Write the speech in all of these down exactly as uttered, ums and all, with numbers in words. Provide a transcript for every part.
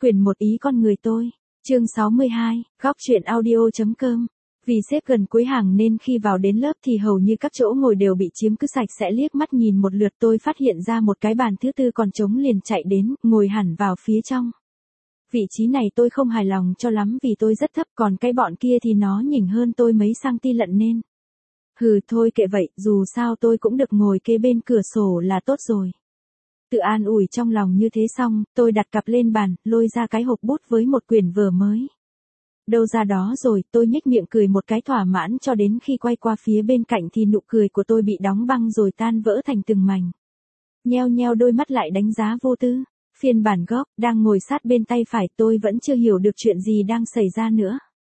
Quyển một ý con người tôi. Chương sáu mươi hai, góc truyện audio.com. Vì xếp gần cuối hàng nên khi vào đến lớp thì hầu như các chỗ ngồi đều bị chiếm cứ sạch sẽ, liếc mắt nhìn một lượt tôi phát hiện ra một cái bàn thứ tư còn trống liền chạy đến, ngồi hẳn vào phía trong. Vị trí này tôi không hài lòng cho lắm vì tôi rất thấp, còn cái bọn kia thì nó nhỉnh hơn tôi mấy cm lận nên. Hừ thôi kệ vậy, dù sao tôi cũng được ngồi kế bên cửa sổ là tốt rồi. Tự an ủi trong lòng như thế xong, tôi đặt cặp lên bàn, lôi ra cái hộp bút với một quyển vở mới. Đâu ra đó rồi, tôi nhếch miệng cười một cái thỏa mãn cho đến khi quay qua phía bên cạnh thì nụ cười của tôi bị đóng băng rồi tan vỡ thành từng mảnh. Nheo nheo đôi mắt lại đánh giá Vô Tư. Phiên bản gốc, đang ngồi sát bên tay phải, tôi vẫn chưa hiểu được chuyện gì đang xảy ra nữa.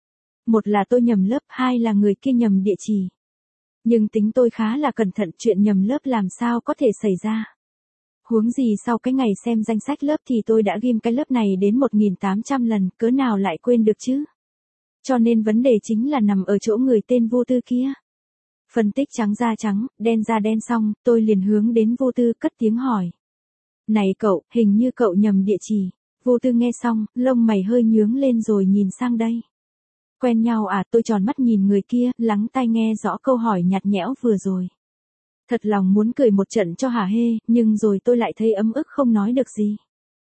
Một là tôi nhầm lớp, hai là người kia nhầm địa chỉ. Nhưng tính tôi khá là cẩn thận, chuyện nhầm lớp làm sao có thể xảy ra. Huống gì sau cái ngày xem danh sách lớp thì tôi đã ghim cái lớp này đến một nghìn tám trăm lần, cớ nào lại quên được chứ. Cho nên vấn đề chính là nằm ở chỗ người tên Vô Tư kia. Phân tích trắng ra trắng, đen ra đen xong, tôi liền hướng đến Vô Tư cất tiếng hỏi. Này cậu, hình như cậu nhầm địa chỉ. Vô Tư nghe xong, lông mày hơi nhướng lên rồi nhìn sang đây. Quen nhau à? Tôi tròn mắt nhìn người kia, lắng tai nghe rõ câu hỏi nhạt nhẽo vừa rồi. Thật lòng muốn cười một trận cho hả hê, nhưng rồi tôi lại thấy ấm ức không nói được gì.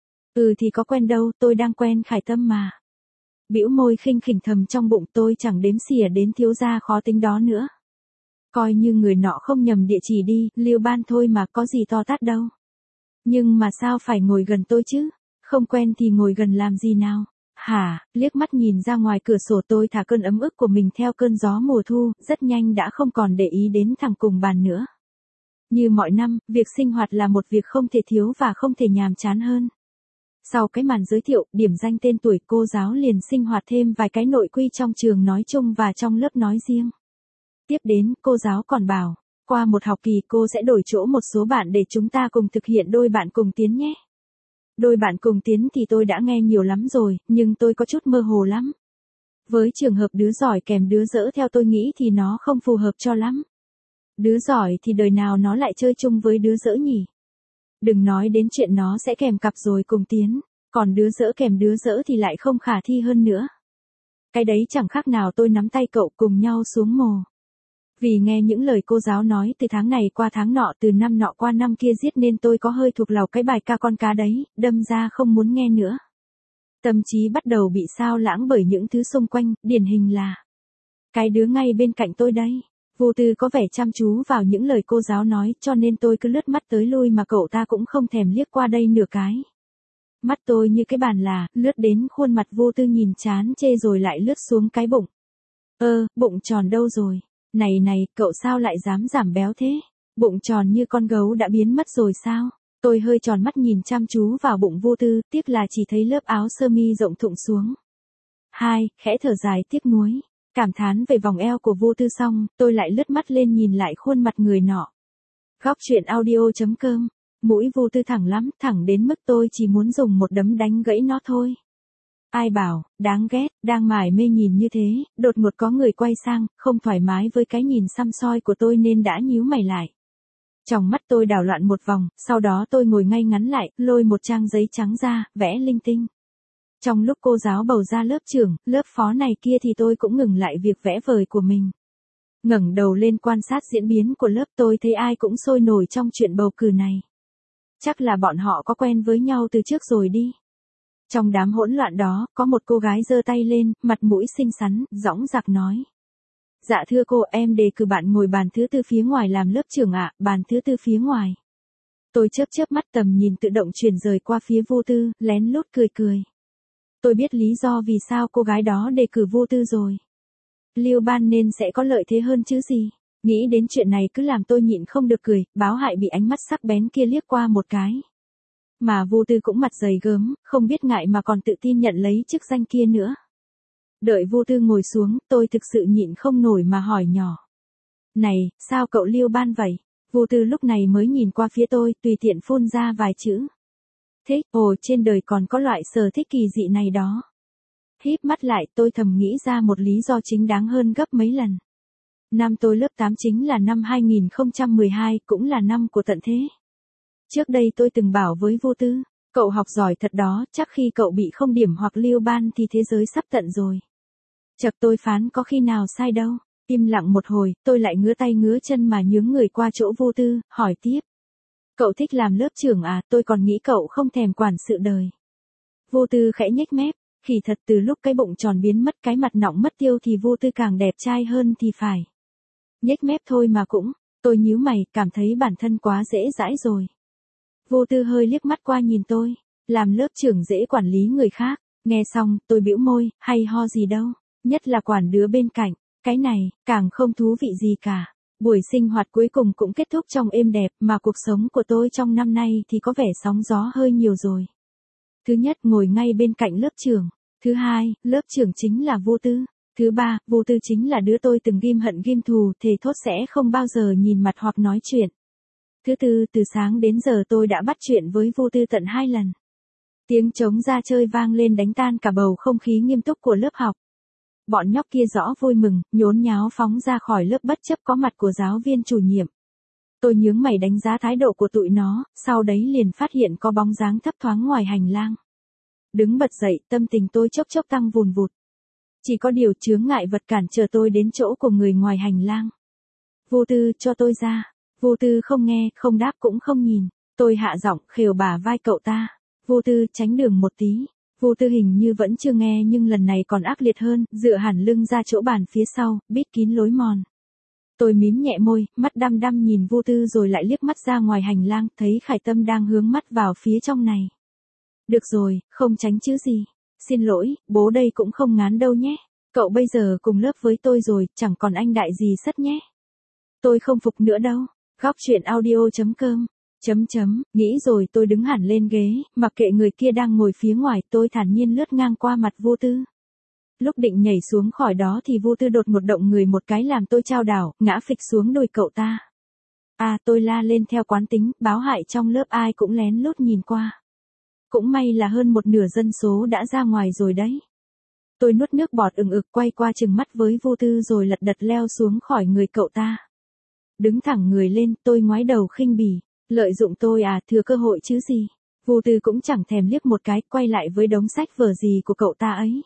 Ừ thì có quen đâu, tôi đang quen Khải Tâm mà. Bĩu môi khinh khỉnh thầm trong bụng, tôi chẳng đếm xỉa đến thiếu gia khó tính đó nữa. Coi như người nọ không nhầm địa chỉ đi, Liêu Ban thôi mà, có gì to tát đâu. Nhưng mà sao phải ngồi gần tôi chứ? Không quen thì ngồi gần làm gì nào? Hả? Liếc mắt nhìn ra ngoài cửa sổ, tôi thả cơn ấm ức của mình theo cơn gió mùa thu, rất nhanh đã không còn để ý đến thằng cùng bàn nữa. Như mọi năm, việc sinh hoạt là một việc không thể thiếu và không thể nhàm chán hơn. Sau cái màn giới thiệu, điểm danh tên tuổi, cô giáo liền sinh hoạt thêm vài cái nội quy trong trường nói chung và trong lớp nói riêng. Tiếp đến, cô giáo còn bảo, qua một học kỳ cô sẽ đổi chỗ một số bạn để chúng ta cùng thực hiện đôi bạn cùng tiến nhé. Đôi bạn cùng tiến thì tôi đã nghe nhiều lắm rồi, nhưng tôi có chút mơ hồ lắm. Với trường hợp đứa giỏi kèm đứa dở theo tôi nghĩ thì nó không phù hợp cho lắm. Đứa giỏi thì đời nào nó lại chơi chung với đứa dở nhỉ? Đừng nói đến chuyện nó sẽ kèm cặp rồi cùng tiến, còn đứa dở kèm đứa dở thì lại không khả thi hơn nữa. Cái đấy chẳng khác nào tôi nắm tay cậu cùng nhau xuống mồ. Vì nghe những lời cô giáo nói từ tháng này qua tháng nọ, từ năm nọ qua năm kia giết nên tôi có hơi thuộc lòng cái bài ca con cá đấy, đâm ra không muốn nghe nữa. Tâm trí bắt đầu bị sao lãng bởi những thứ xung quanh, điển hình là cái đứa ngay bên cạnh tôi đây. Vô Tư có vẻ chăm chú vào những lời cô giáo nói, cho nên tôi cứ lướt mắt tới lui mà cậu ta cũng không thèm liếc qua đây nửa cái. Mắt tôi như cái bàn là, lướt đến khuôn mặt Vô Tư nhìn chán chê rồi lại lướt xuống cái bụng. Ơ, bụng tròn đâu rồi? Này này, cậu sao lại dám giảm béo thế? Bụng tròn như con gấu đã biến mất rồi sao? Tôi hơi tròn mắt nhìn chăm chú vào bụng Vô Tư, tiếc là chỉ thấy lớp áo sơ mi rộng thụng xuống. Hai, khẽ thở dài tiếc nuối. Cảm thán về vòng eo của Vô Tư xong, tôi lại lướt mắt lên nhìn lại khuôn mặt người nọ. Góc truyện audio.com. Mũi Vô Tư thẳng lắm, thẳng đến mức tôi chỉ muốn dùng một đấm đánh gãy nó thôi. Ai bảo, đáng ghét, đang mải mê nhìn như thế, đột ngột có người quay sang, không thoải mái với cái nhìn săm soi của tôi nên đã nhíu mày lại. Trong mắt tôi đảo loạn một vòng, sau đó tôi ngồi ngay ngắn lại, lôi một trang giấy trắng ra, vẽ linh tinh. Trong lúc cô giáo bầu ra lớp trưởng, lớp phó này kia thì tôi cũng ngừng lại việc vẽ vời của mình. Ngẩng đầu lên quan sát diễn biến của lớp, tôi thấy ai cũng sôi nổi trong chuyện bầu cử này. Chắc là bọn họ có quen với nhau từ trước rồi đi. Trong đám hỗn loạn đó, có một cô gái giơ tay lên, mặt mũi xinh xắn, dõng dạc nói. Dạ thưa cô, em đề cử bạn ngồi bàn thứ tư phía ngoài làm lớp trưởng ạ, bàn thứ tư phía ngoài. Tôi chớp chớp mắt, tầm nhìn tự động chuyển rời qua phía Vô Tư, lén lút cười cười. Tôi biết lý do vì sao cô gái đó đề cử Vô Tư rồi. Liêu Ban nên sẽ có lợi thế hơn chứ gì. Nghĩ đến chuyện này cứ làm tôi nhịn không được cười, báo hại bị ánh mắt sắc bén kia liếc qua một cái. Mà Vô Tư cũng mặt dày gớm, không biết ngại mà còn tự tin nhận lấy chức danh kia nữa. Đợi Vô Tư ngồi xuống, tôi thực sự nhịn không nổi mà hỏi nhỏ. Này, sao cậu Liêu Ban vậy? Vô Tư lúc này mới nhìn qua phía tôi, tùy tiện phun ra vài chữ. Thế, ồ, trên đời còn có loại sở thích kỳ dị này đó. Híp mắt lại, tôi thầm nghĩ ra một lý do chính đáng hơn gấp mấy lần. Năm tôi lớp tám chính là năm hai nghìn không trăm mười hai, cũng là năm của tận thế. Trước đây tôi từng bảo với Vô Tư, Cậu học giỏi thật đó, chắc khi cậu bị không điểm hoặc lưu ban thì thế giới sắp tận rồi. Chật, tôi phán có khi nào sai đâu. Im lặng một hồi, tôi lại ngứa tay ngứa chân mà nhướng người qua chỗ Vô Tư, hỏi tiếp. Cậu thích làm lớp trưởng à, tôi còn nghĩ cậu không thèm quản sự đời. Vô Tư khẽ nhếch mép, khỉ thật, từ lúc cái bụng tròn biến mất cái mặt nọng mất tiêu thì Vô Tư càng đẹp trai hơn thì phải. Nhếch mép thôi mà cũng, tôi nhíu mày, cảm thấy bản thân quá dễ dãi rồi. Vô Tư hơi liếc mắt qua nhìn tôi, làm lớp trưởng dễ quản lý người khác. Nghe xong, tôi bĩu môi, hay ho gì đâu, nhất là quản đứa bên cạnh, cái này, càng không thú vị gì cả. Buổi sinh hoạt cuối cùng cũng kết thúc trong êm đẹp, mà cuộc sống của tôi trong năm nay thì có vẻ sóng gió hơi nhiều rồi. Thứ nhất, ngồi ngay bên cạnh lớp trưởng. Thứ hai, lớp trưởng chính là Vô Tư. Thứ ba, Vô Tư chính là đứa tôi từng ghim hận ghim thù, thề thốt sẽ không bao giờ nhìn mặt hoặc nói chuyện. Thứ tư, từ sáng đến giờ tôi đã bắt chuyện với Vô Tư tận hai lần. Tiếng trống ra chơi vang lên đánh tan cả bầu không khí nghiêm túc của lớp học. Bọn nhóc kia rõ vui mừng, nhốn nháo phóng ra khỏi lớp bất chấp có mặt của giáo viên chủ nhiệm. Tôi nhướng mày đánh giá thái độ của tụi nó, sau đấy liền phát hiện có bóng dáng thấp thoáng ngoài hành lang. Đứng bật dậy, tâm tình tôi chốc chốc tăng vùn vụt. Chỉ có điều chướng ngại vật cản trở tôi đến chỗ của người ngoài hành lang. Vô Tư, cho tôi ra. Vô Tư không nghe, không đáp cũng không nhìn. Tôi hạ giọng, khều bả vai cậu ta. Vô Tư, tránh đường một tí. Vô Tư hình như vẫn chưa nghe nhưng lần này còn ác liệt hơn, dựa hẳn lưng ra chỗ bàn phía sau, bít kín lối mòn. Tôi mím nhẹ môi, mắt đăm đăm nhìn Vô Tư rồi lại liếc mắt ra ngoài hành lang, thấy Khải Tâm đang hướng mắt vào phía trong này. Được rồi, không tránh chứ gì. Xin lỗi, bố đây cũng không ngán đâu nhé. Cậu bây giờ cùng lớp với tôi rồi, chẳng còn anh đại gì sất nhé. Tôi không phục nữa đâu. Góc truyện audio chấm com. Chấm chấm, nghĩ rồi tôi đứng hẳn lên ghế, mặc kệ người kia đang ngồi phía ngoài, tôi thản nhiên lướt ngang qua mặt Vô Tư. Lúc định nhảy xuống khỏi đó thì Vô Tư đột ngột động người một cái làm tôi chao đảo, ngã phịch xuống đùi cậu ta. À, tôi la lên theo quán tính, báo hại trong lớp ai cũng lén lút nhìn qua. Cũng may là hơn một nửa dân số đã ra ngoài rồi đấy. Tôi nuốt nước bọt ừng ực quay qua chừng mắt với Vô Tư rồi lật đật leo xuống khỏi người cậu ta. Đứng thẳng người lên, tôi ngoái đầu khinh bỉ. Lợi dụng tôi à, thừa cơ hội chứ gì. Vô Tư cũng chẳng thèm liếc một cái, quay lại với đống sách vở gì của cậu ta ấy.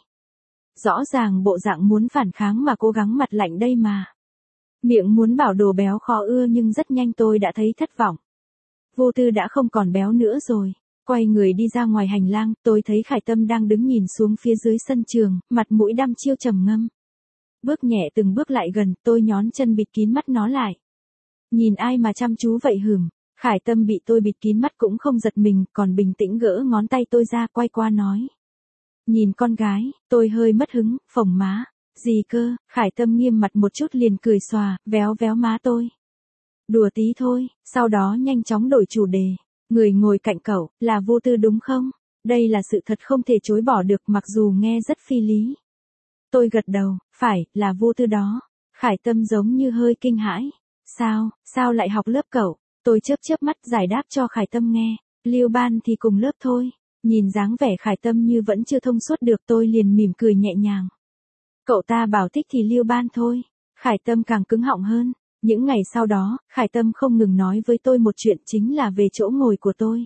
Rõ ràng bộ dạng muốn phản kháng mà cố gắng mặt lạnh đây mà. Miệng muốn bảo đồ béo khó ưa nhưng rất nhanh tôi đã thấy thất vọng. Vô Tư đã không còn béo nữa rồi. Quay người đi ra ngoài hành lang, tôi thấy Khải Tâm đang đứng nhìn xuống phía dưới sân trường, mặt mũi đăm chiêu trầm ngâm. Bước nhẹ từng bước lại gần, tôi nhón chân bịt kín mắt nó lại. Nhìn ai mà chăm chú vậy hửm. Khải Tâm bị tôi bịt kín mắt cũng không giật mình, còn bình tĩnh gỡ ngón tay tôi ra quay qua nói. Nhìn con gái, tôi hơi mất hứng, phồng má. Gì cơ, Khải Tâm nghiêm mặt một chút liền cười xòa, véo véo má tôi. Đùa tí thôi, sau đó nhanh chóng đổi chủ đề. Người ngồi cạnh cậu, là Vô Tư đúng không? Đây là sự thật không thể chối bỏ được mặc dù nghe rất phi lý. Tôi gật đầu, phải, là Vô Tư đó. Khải Tâm giống như hơi kinh hãi. Sao, sao lại học lớp cậu? Tôi chớp chớp mắt giải đáp cho Khải Tâm nghe. Lưu ban thì cùng lớp thôi. Nhìn dáng vẻ Khải Tâm như vẫn chưa thông suốt được tôi liền mỉm cười nhẹ nhàng. Cậu ta bảo thích thì lưu ban thôi. Khải Tâm càng cứng họng hơn. Những ngày sau đó, Khải Tâm không ngừng nói với tôi một chuyện chính là về chỗ ngồi của tôi.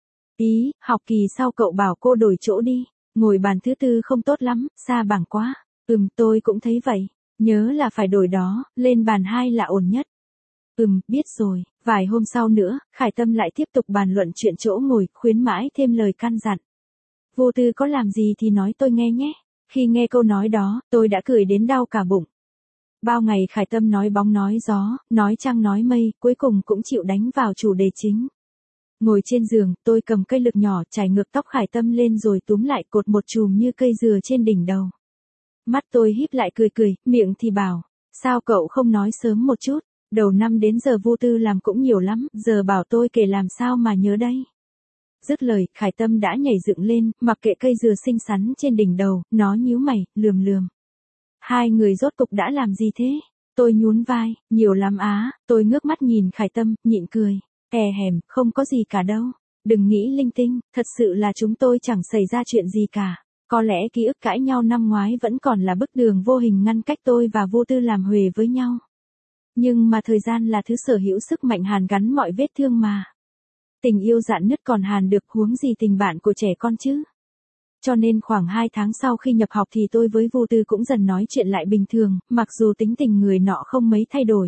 Ý, học kỳ sau cậu bảo cô đổi chỗ đi. Ngồi bàn thứ tư không tốt lắm, xa bảng quá. Ừm, tôi cũng thấy vậy. Nhớ là phải đổi đó, lên bàn hai là ổn nhất. Ừm, biết rồi. Vài hôm sau nữa, Khải Tâm lại tiếp tục bàn luận chuyện chỗ ngồi, khuyến mãi thêm lời căn dặn. Vô Tư có làm gì thì nói tôi nghe nhé. Khi nghe câu nói đó, tôi đã cười đến đau cả bụng. Bao ngày Khải Tâm nói bóng nói gió, nói trăng nói mây, cuối cùng cũng chịu đánh vào chủ đề chính. Ngồi trên giường, tôi cầm cây lược nhỏ chải ngược tóc Khải Tâm lên rồi túm lại cột một chùm như cây dừa trên đỉnh đầu. Mắt tôi híp lại cười cười, miệng thì bảo, sao cậu không nói sớm một chút, đầu năm đến giờ Vô Tư làm cũng nhiều lắm, giờ bảo tôi kể làm sao mà nhớ đây. Dứt lời, Khải Tâm đã nhảy dựng lên, mặc kệ cây dừa xinh xắn trên đỉnh đầu, nó nhíu mày, lườm lườm. Hai người rốt cục đã làm gì thế? Tôi nhún vai, nhiều lắm á, tôi ngước mắt nhìn Khải Tâm, nhịn cười. Hè hèm, không có gì cả đâu. Đừng nghĩ linh tinh, thật sự là chúng tôi chẳng xảy ra chuyện gì cả. Có lẽ ký ức cãi nhau năm ngoái vẫn còn là bức tường vô hình ngăn cách tôi và Vô Tư làm huề với nhau. Nhưng mà thời gian là thứ sở hữu sức mạnh hàn gắn mọi vết thương mà. Tình yêu rạn nứt còn hàn được, huống gì tình bạn của trẻ con chứ. Cho nên khoảng hai tháng sau khi nhập học thì tôi với Vô Tư cũng dần nói chuyện lại bình thường, mặc dù tính tình người nọ không mấy thay đổi.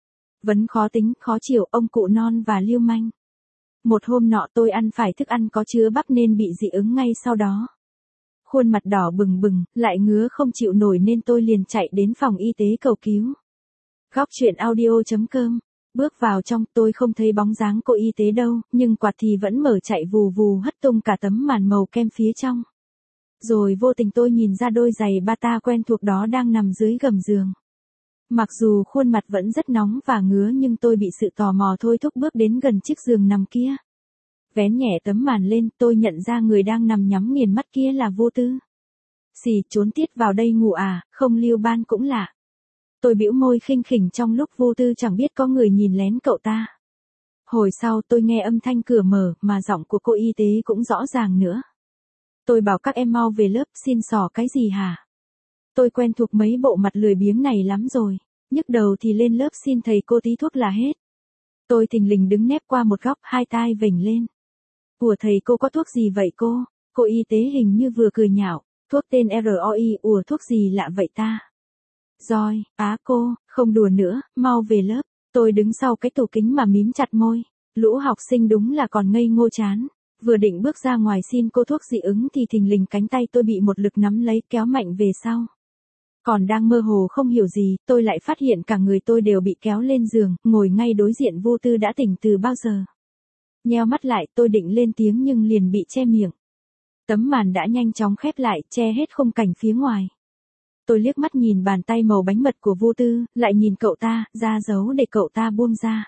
Vẫn khó tính, khó chịu, ông cụ non và lưu manh. Một hôm nọ tôi ăn phải thức ăn có chứa bắp nên bị dị ứng ngay sau đó. Khuôn mặt đỏ bừng bừng, lại ngứa không chịu nổi nên tôi liền chạy đến phòng y tế cầu cứu. Góc chuyện audio chấm com. Bước vào trong tôi không thấy bóng dáng cô y tế đâu, nhưng quạt thì vẫn mở chạy vù vù hất tung cả tấm màn màu kem phía trong. Rồi vô tình tôi nhìn ra đôi giày bata quen thuộc đó đang nằm dưới gầm giường. Mặc dù khuôn mặt vẫn rất nóng và ngứa nhưng tôi bị sự tò mò thôi thúc bước đến gần chiếc giường nằm kia. Vén nhẹ tấm màn lên, tôi nhận ra người đang nằm nhắm nghiền mắt kia là Vô Tư. Xì, trốn tiết vào đây ngủ à, không lưu ban cũng lạ. Tôi bĩu môi khinh khỉnh trong lúc Vô Tư chẳng biết có người nhìn lén cậu ta. Hồi sau tôi nghe âm thanh cửa mở mà giọng của cô y tế cũng rõ ràng nữa. Tôi bảo các em mau về lớp, xin xỏ cái gì hả? Tôi quen thuộc mấy bộ mặt lười biếng này lắm rồi. Nhức đầu thì lên lớp xin thầy cô tí thuốc là hết. Tôi thình lình đứng nép qua một góc, hai tai vểnh lên. Ủa thầy cô có thuốc gì vậy cô? Cô y tế hình như vừa cười nhạo. Thuốc tên rờ o i, ủa thuốc gì lạ vậy ta? Rồi, á cô, không đùa nữa, mau về lớp. Tôi đứng sau cái tủ kính mà mím chặt môi. Lũ học sinh đúng là còn ngây ngô chán. Vừa định bước ra ngoài xin cô thuốc dị ứng thì thình lình cánh tay tôi bị một lực nắm lấy kéo mạnh về sau. Còn đang mơ hồ không hiểu gì, tôi lại phát hiện cả người tôi đều bị kéo lên giường, ngồi ngay đối diện Vô Tư đã tỉnh từ bao giờ. Nheo mắt lại, tôi định lên tiếng nhưng liền bị che miệng. Tấm màn đã nhanh chóng khép lại, che hết khung cảnh phía ngoài. Tôi liếc mắt nhìn bàn tay màu bánh mật của Vô Tư, lại nhìn cậu ta, ra dấu để cậu ta buông ra.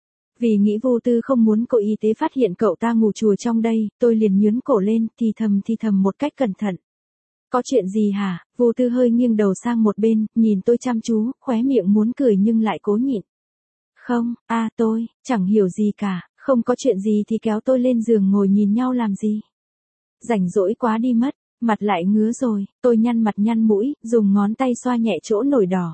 Vì nghĩ Vô Tư không muốn cô y tế phát hiện cậu ta ngủ chùa trong đây, tôi liền nhướn cổ lên, thì thầm thì thầm một cách cẩn thận. Có chuyện gì hả? Vô Tư hơi nghiêng đầu sang một bên, nhìn tôi chăm chú, khóe miệng muốn cười nhưng lại cố nhịn. Không, a à, tôi, chẳng hiểu gì cả, không có chuyện gì thì kéo tôi lên giường ngồi nhìn nhau làm gì. Rảnh rỗi quá đi mất, mặt lại ngứa rồi, tôi nhăn mặt nhăn mũi, dùng ngón tay xoa nhẹ chỗ nổi đỏ.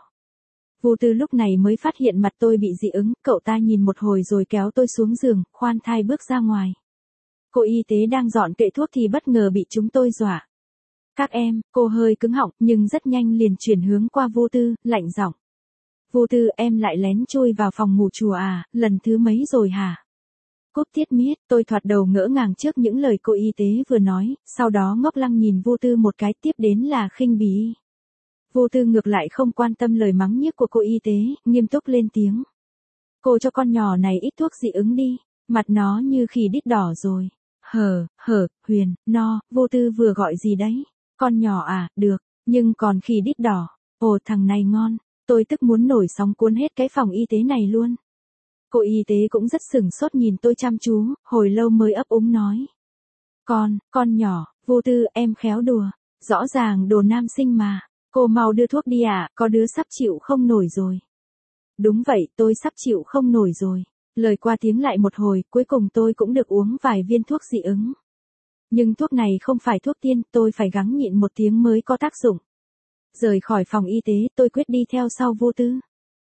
Vô Tư lúc này mới phát hiện mặt tôi bị dị ứng, cậu ta nhìn một hồi rồi kéo tôi xuống giường, khoan thai bước ra ngoài. Cô y tế đang dọn kệ thuốc thì bất ngờ bị chúng tôi dọa. Các em, cô hơi cứng họng nhưng rất nhanh liền chuyển hướng qua Vô Tư, lạnh giọng. Vô Tư, em lại lén chui vào phòng ngủ chùa à, lần thứ mấy rồi hả? Cúp tiết miết, tôi thoạt đầu ngỡ ngàng trước những lời cô y tế vừa nói, sau đó ngốc lăng nhìn Vô Tư một cái, tiếp đến là khinh bỉ. Vô Tư ngược lại không quan tâm lời mắng nhiếc của cô y tế, nghiêm túc lên tiếng. Cô cho con nhỏ này ít thuốc dị ứng đi, mặt nó như khỉ đít đỏ rồi. Hờ, hờ, Huyền, no, Vô Tư vừa gọi gì đấy? Con nhỏ à, được, nhưng còn khỉ đít đỏ. Ồ thằng này ngon, tôi tức muốn nổi sóng cuốn hết cái phòng y tế này luôn. Cô y tế cũng rất sửng sốt nhìn tôi chăm chú, hồi lâu mới ấp úng nói. Con, con nhỏ, Vô Tư em khéo đùa, rõ ràng đồ nam sinh mà. Cô mau đưa thuốc đi ạ, à, có đứa sắp chịu không nổi rồi. Đúng vậy, tôi sắp chịu không nổi rồi. Lời qua tiếng lại một hồi, cuối cùng tôi cũng được uống vài viên thuốc dị ứng. Nhưng thuốc này không phải thuốc tiên, tôi phải gắng nhịn một tiếng mới có tác dụng. Rời khỏi phòng y tế, tôi quyết đi theo sau Vô Tư.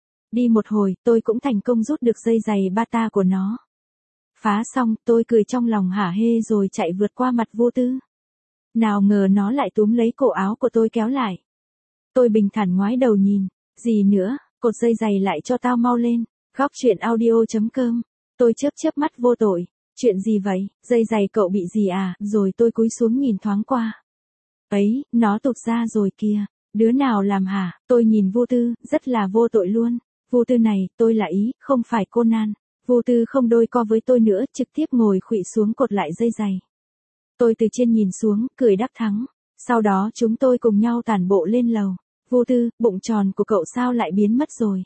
Đi một hồi, tôi cũng thành công rút được dây giày bata của nó. Phá xong, tôi cười trong lòng hả hê rồi chạy vượt qua mặt Vô Tư. Nào ngờ nó lại túm lấy cổ áo của tôi kéo lại. Tôi bình thản ngoái đầu nhìn, gì nữa, cột dây giày lại cho tao mau lên. Góc chuyện audio chấm com. Tôi chớp chớp mắt vô tội. Chuyện gì vậy, dây giày cậu bị gì à, rồi tôi cúi xuống nhìn thoáng qua. Ấy, nó tụt ra rồi kìa, đứa nào làm hả, tôi nhìn Vô Tư, rất là vô tội luôn. Vô Tư này, tôi là Ý, không phải Conan. Vô Tư không đôi co với tôi nữa, trực tiếp ngồi khuỵu xuống cột lại dây giày. Tôi từ trên nhìn xuống, cười đắc thắng. Sau đó chúng tôi cùng nhau tản bộ lên lầu. Vô Tư, bụng tròn của cậu sao lại biến mất rồi?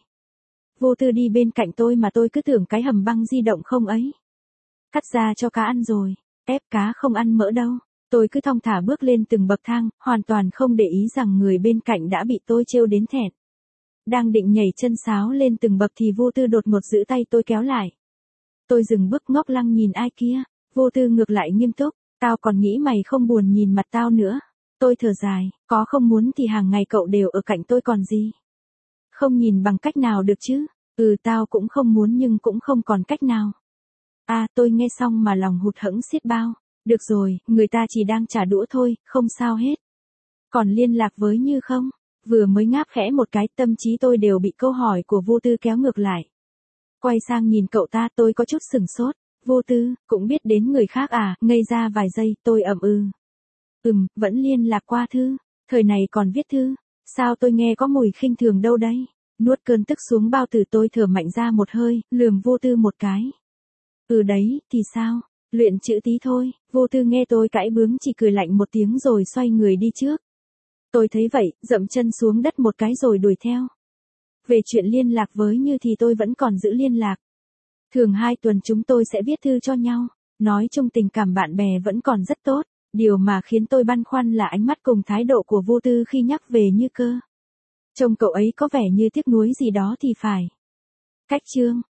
Vô Tư đi bên cạnh tôi mà tôi cứ tưởng cái hầm băng di động không ấy. Cắt ra cho cá ăn rồi, ép cá không ăn mỡ đâu. Tôi cứ thong thả bước lên từng bậc thang, hoàn toàn không để ý rằng người bên cạnh đã bị tôi trêu đến thẹn. Đang định nhảy chân sáo lên từng bậc thì Vô Tư đột ngột giữ tay tôi kéo lại. Tôi dừng bước ngốc lăng nhìn ai kia, Vô Tư ngược lại nghiêm túc, tao còn nghĩ mày không buồn nhìn mặt tao nữa. Tôi thở dài, có không muốn thì hàng ngày cậu đều ở cạnh tôi còn gì. Không nhìn bằng cách nào được chứ, ừ tao cũng không muốn nhưng cũng không còn cách nào. À, tôi nghe xong mà lòng hụt hẫng xiết bao. Được rồi, người ta chỉ đang trả đũa thôi, không sao hết. Còn liên lạc với Như không? Vừa mới ngáp khẽ một cái, tâm trí tôi đều bị câu hỏi của Vô Tư kéo ngược lại. Quay sang nhìn cậu ta, tôi có chút sửng sốt. Vô Tư, cũng biết đến người khác à, ngây ra vài giây, tôi ậm ừ. Ừm, vẫn liên lạc qua thư, thời này còn viết thư. Sao tôi nghe có mùi khinh thường đâu đây? Nuốt cơn tức xuống bao tử, tôi thở mạnh ra một hơi, lườm Vô Tư một cái. Ừ đấy, thì sao? Luyện chữ tí thôi. Vô Tư nghe tôi cãi bướng chỉ cười lạnh một tiếng rồi xoay người đi trước. Tôi thấy vậy, dậm chân xuống đất một cái rồi đuổi theo. Về chuyện liên lạc với Như thì tôi vẫn còn giữ liên lạc. Thường hai tuần chúng tôi sẽ viết thư cho nhau. Nói chung tình cảm bạn bè vẫn còn rất tốt. Điều mà khiến tôi băn khoăn là ánh mắt cùng thái độ của Vô Tư khi nhắc về Như cơ. Trông cậu ấy có vẻ như tiếc nuối gì đó thì phải. Cách chương